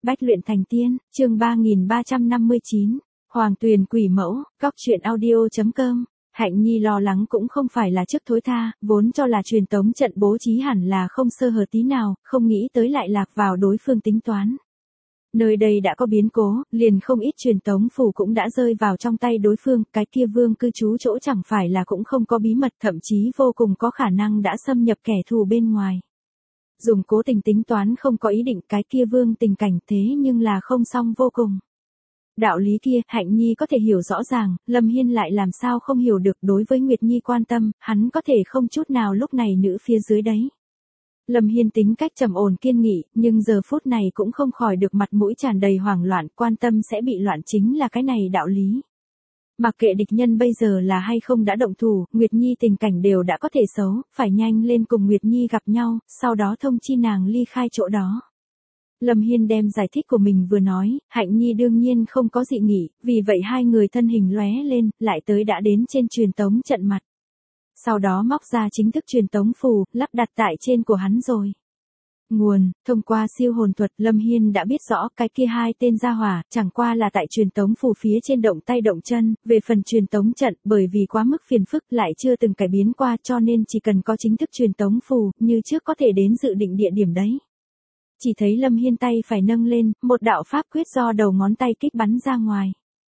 Bách luyện thành tiên, chương 3359, Hoàng Tuyền quỷ mẫu, góc truyện audio.com. Hạnh Nhi lo lắng cũng không phải là trước thối tha, vốn cho là truyền tống trận bố trí hẳn là không sơ hở tí nào, không nghĩ tới lại lạc vào đối phương tính toán. Nơi đây đã có biến cố, liền không ít truyền tống phù cũng đã rơi vào trong tay đối phương, cái kia vương cư trú chỗ chẳng phải là cũng không có bí mật, thậm chí vô cùng có khả năng đã xâm nhập kẻ thù bên ngoài. Dùng cố tình tính toán không có ý định cái kia vương tình cảnh thế nhưng là không xong vô cùng. Đạo lý kia, Hạnh Nhi có thể hiểu rõ ràng, Lâm Hiên lại làm sao không hiểu được đối với Nguyệt Nhi quan tâm, hắn có thể không chút nào lúc này nữ phía dưới đấy. Lâm Hiên tính cách trầm ổn kiên nghị, nhưng giờ phút này cũng không khỏi được mặt mũi tràn đầy hoảng loạn, quan tâm sẽ bị loạn chính là cái này đạo lý. Mặc kệ địch nhân bây giờ là hay không đã động thủ, Nguyệt Nhi tình cảnh đều đã có thể xấu, phải nhanh lên cùng Nguyệt Nhi gặp nhau, sau đó thông chi nàng ly khai chỗ đó. Lâm Hiên đem giải thích của mình vừa nói, Hạnh Nhi đương nhiên không có dị nghị, vì vậy hai người thân hình lóe lên, lại tới đã đến trên truyền tống trận mặt. Sau đó móc ra chính thức truyền tống phù, lắp đặt tại trên của hắn rồi. Nguồn, thông qua siêu hồn thuật, Lâm Hiên đã biết rõ cái kia hai tên gia hỏa, chẳng qua là tại truyền tống phù phía trên động tay động chân, về phần truyền tống trận, bởi vì quá mức phiền phức lại chưa từng cải biến qua cho nên chỉ cần có chính thức truyền tống phù, như trước có thể đến dự định địa điểm đấy. Chỉ thấy Lâm Hiên tay phải nâng lên, một đạo pháp quyết do đầu ngón tay kích bắn ra ngoài.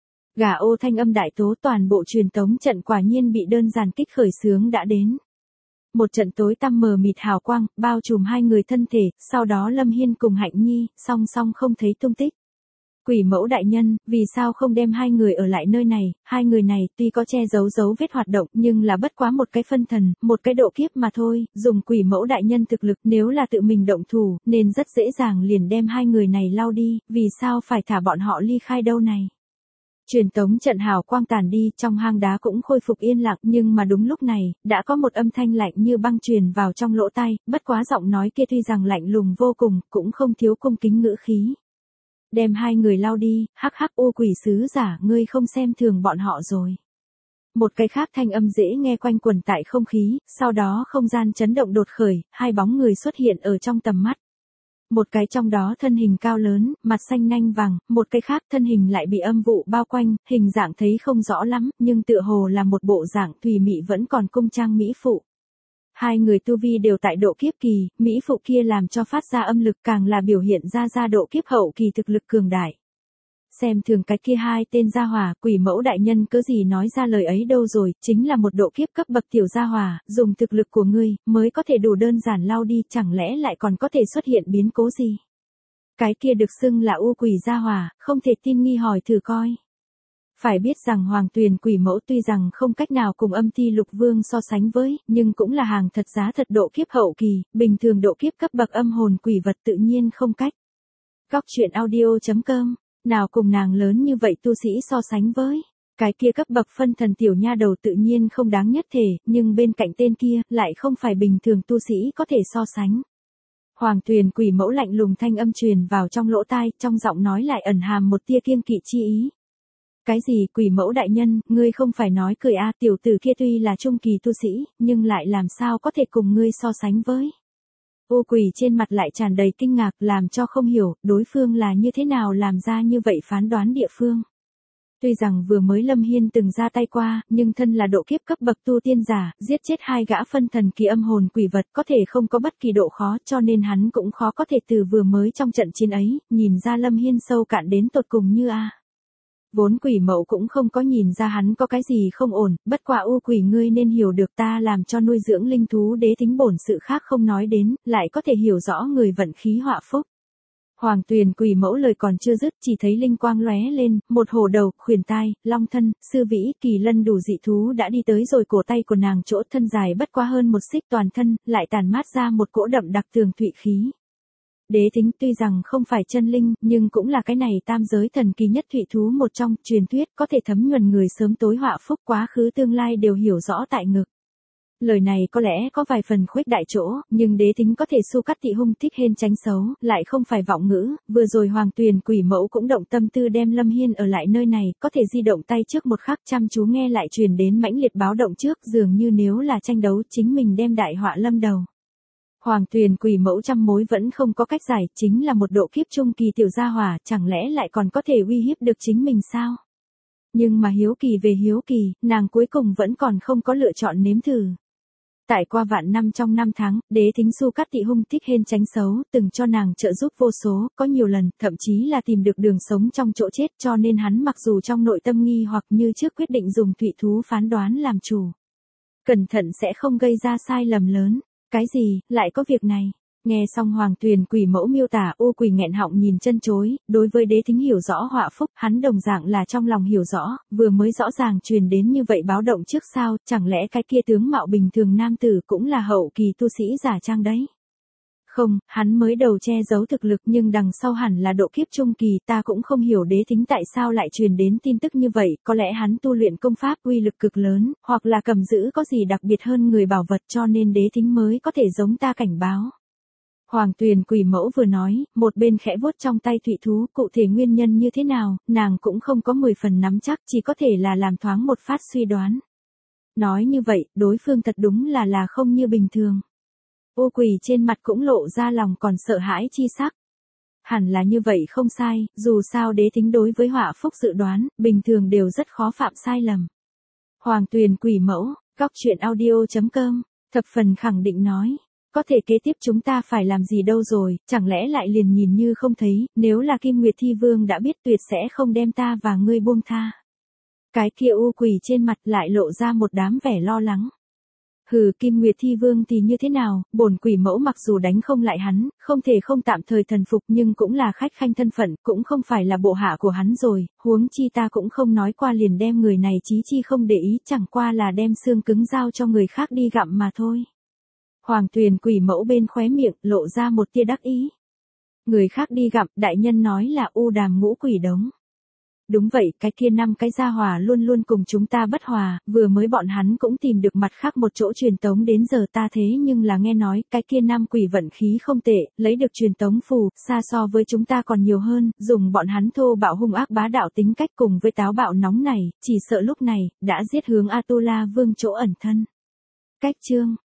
Gà ô thanh âm đại tố, toàn bộ truyền tống trận quả nhiên bị đơn giản kích khởi xướng đã đến. Một trận tối tăm mờ mịt hào quang, bao trùm hai người thân thể, sau đó Lâm Hiên cùng Hạnh Nhi, song song không thấy tung tích. Quỷ mẫu đại nhân, vì sao không đem hai người ở lại nơi này, hai người này tuy có che giấu dấu vết hoạt động nhưng là bất quá một cái phân thần, một cái độ kiếp mà thôi, dùng quỷ mẫu đại nhân thực lực nếu là tự mình động thủ, nên rất dễ dàng liền đem hai người này lau đi, vì sao phải thả bọn họ ly khai đâu này. Truyền tống trận hào quang tàn đi, trong hang đá cũng khôi phục yên lặng, nhưng mà đúng lúc này, đã có một âm thanh lạnh như băng truyền vào trong lỗ tai, bất quá giọng nói kia tuy rằng lạnh lùng vô cùng, cũng không thiếu cung kính ngữ khí. Đem hai người lau đi, hắc hắc ô quỷ sứ giả, ngươi không xem thường bọn họ rồi. Một cái khác thanh âm dễ nghe quanh quẩn tại không khí, sau đó không gian chấn động đột khởi, hai bóng người xuất hiện ở trong tầm mắt. Một cái trong đó thân hình cao lớn, mặt xanh nanh vàng, một cái khác thân hình lại bị âm vụ bao quanh, hình dạng thấy không rõ lắm, nhưng tựa hồ là một bộ dạng thùy mị vẫn còn cung trang mỹ phụ. Hai người tu vi đều tại độ kiếp kỳ, mỹ phụ kia làm cho phát ra âm lực càng là biểu hiện ra độ kiếp hậu kỳ thực lực cường đại. Xem thường cái kia hai tên gia hỏa, quỷ mẫu đại nhân cớ gì nói ra lời ấy đâu rồi, chính là một độ kiếp cấp bậc tiểu gia hỏa, dùng thực lực của ngươi, mới có thể đủ đơn giản lau đi, chẳng lẽ lại còn có thể xuất hiện biến cố gì. Cái kia được xưng là u quỷ gia hỏa, không thể tin nghi hỏi thử coi. Phải biết rằng Hoàng Tuyền quỷ mẫu tuy rằng không cách nào cùng âm ti lục vương so sánh với, nhưng cũng là hàng thật giá thật độ kiếp hậu kỳ, bình thường độ kiếp cấp bậc âm hồn quỷ vật tự nhiên không cách. Góc truyện audio.com, nào cùng nàng lớn như vậy tu sĩ so sánh với. Cái kia cấp bậc phân thần tiểu nha đầu tự nhiên không đáng nhất thể, nhưng bên cạnh tên kia, lại không phải bình thường tu sĩ có thể so sánh. Hoàng Tuyền quỷ mẫu lạnh lùng thanh âm truyền vào trong lỗ tai, trong giọng nói lại ẩn hàm một tia kiêng kỵ chi ý. Cái gì quỷ mẫu đại nhân, ngươi không phải nói cười a, tiểu tử kia tuy là trung kỳ tu sĩ, nhưng lại làm sao có thể cùng ngươi so sánh với. Ô quỷ trên mặt lại tràn đầy kinh ngạc, làm cho không hiểu, đối phương là như thế nào làm ra như vậy phán đoán địa phương. Tuy rằng vừa mới Lâm Hiên từng ra tay qua, nhưng thân là độ kiếp cấp bậc tu tiên giả, giết chết hai gã phân thần kỳ âm hồn quỷ vật có thể không có bất kỳ độ khó, cho nên hắn cũng khó có thể từ vừa mới trong trận chiến ấy, nhìn ra Lâm Hiên sâu cạn đến tột cùng như a. Vốn quỷ mẫu cũng không có nhìn ra hắn có cái gì không ổn, bất quả u quỷ ngươi nên hiểu được ta làm cho nuôi dưỡng linh thú đế tính bổn sự khác không nói đến, lại có thể hiểu rõ người vận khí họa phúc. Hoàng Tuyền quỷ mẫu lời còn chưa dứt, chỉ thấy linh quang lóe lên, một hổ đầu, khuyển tai, long thân, sư vĩ, kỳ lân đủ dị thú đã đi tới rồi cổ tay của nàng chỗ thân dài bất quá hơn một xích toàn thân, lại tàn mát ra một cỗ đậm đặc tường thụy khí. Đế tính tuy rằng không phải chân linh, nhưng cũng là cái này tam giới thần kỳ nhất thụy thú một trong, truyền thuyết có thể thấm nhuần người sớm tối họa phúc quá khứ tương lai đều hiểu rõ tại ngực. Lời này có lẽ có vài phần khuếch đại chỗ, nhưng đế tính có thể su cắt thị hung thích hên tránh xấu, lại không phải vọng ngữ, vừa rồi Hoàng Tuyền quỷ mẫu cũng động tâm tư đem Lâm Hiên ở lại nơi này, có thể di động tay trước một khắc chăm chú nghe lại truyền đến mãnh liệt báo động trước, dường như nếu là tranh đấu chính mình đem đại họa lâm đầu. Hoàng Tuyền quỷ mẫu trăm mối vẫn không có cách giải, chính là một độ kiếp trung kỳ tiểu gia hỏa, chẳng lẽ lại còn có thể uy hiếp được chính mình sao? Nhưng mà hiếu kỳ về hiếu kỳ, nàng cuối cùng vẫn còn không có lựa chọn nếm thử. Tại qua vạn năm trong năm tháng, Đế Thính Su Cát Tị hung thích hên tránh xấu, từng cho nàng trợ giúp vô số, có nhiều lần, thậm chí là tìm được đường sống trong chỗ chết, cho nên hắn mặc dù trong nội tâm nghi hoặc như trước quyết định dùng thụy thú phán đoán làm chủ. Cẩn thận sẽ không gây ra sai lầm lớn. Cái gì, lại có việc này? Nghe xong Hoàng Tuyền quỷ mẫu miêu tả, U Quỳ nghẹn họng nhìn chân chối, đối với Đế Thính hiểu rõ họa phúc, hắn đồng dạng là trong lòng hiểu rõ, vừa mới rõ ràng truyền đến như vậy báo động trước sao, chẳng lẽ cái kia tướng mạo bình thường nam tử cũng là hậu kỳ tu sĩ giả trang đấy? Không, hắn mới đầu che giấu thực lực nhưng đằng sau hẳn là độ kiếp trung kỳ, ta cũng không hiểu Đế Thính tại sao lại truyền đến tin tức như vậy, có lẽ hắn tu luyện công pháp uy lực cực lớn, hoặc là cầm giữ có gì đặc biệt hơn người bảo vật cho nên Đế Thính mới có thể giống ta cảnh báo. Hoàng Tuyền quỷ mẫu vừa nói, một bên khẽ vuốt trong tay thụy thú, cụ thể nguyên nhân như thế nào, nàng cũng không có 10 phần nắm chắc, chỉ có thể là làm thoáng một phát suy đoán. Nói như vậy, đối phương thật đúng là không như bình thường. U Quỳ trên mặt cũng lộ ra lòng còn sợ hãi chi sắc. Hẳn là như vậy không sai, dù sao Đế Thính đối với họa phúc dự đoán, bình thường đều rất khó phạm sai lầm. Hoàng Tuyền quỷ mẫu, goctruyện.audio.com, thập phần khẳng định nói. Có thể kế tiếp chúng ta phải làm gì đâu rồi, chẳng lẽ lại liền nhìn như không thấy, nếu là Kim Nguyệt Thi Vương đã biết tuyệt sẽ không đem ta và ngươi buông tha. Cái kia U Quỳ trên mặt lại lộ ra một đám vẻ lo lắng. Hừ, Kim Nguyệt Thi Vương thì như thế nào, bổn quỷ mẫu mặc dù đánh không lại hắn, không thể không tạm thời thần phục nhưng cũng là khách khanh thân phận, cũng không phải là bộ hạ của hắn rồi, huống chi ta cũng không nói qua liền đem người này chí chi không để ý, chẳng qua là đem xương cứng giao cho người khác đi gặm mà thôi. Hoàng Tuyền quỷ mẫu bên khóe miệng, lộ ra một tia đắc ý. Người khác đi gặm, đại nhân nói là U Đàm ngũ quỷ đống. Đúng vậy, cái kia 5 cái gia hỏa luôn luôn cùng chúng ta bất hòa, vừa mới bọn hắn cũng tìm được mặt khác một chỗ truyền tống đến giờ ta thế nhưng là nghe nói, cái kia 5 quỷ vận khí không tệ, lấy được truyền tống phù, xa so với chúng ta còn nhiều hơn, dùng bọn hắn thô bạo hung ác bá đạo tính cách cùng với táo bạo nóng này, chỉ sợ lúc này, đã giết hướng Atula Vương chỗ ẩn thân. Cách chương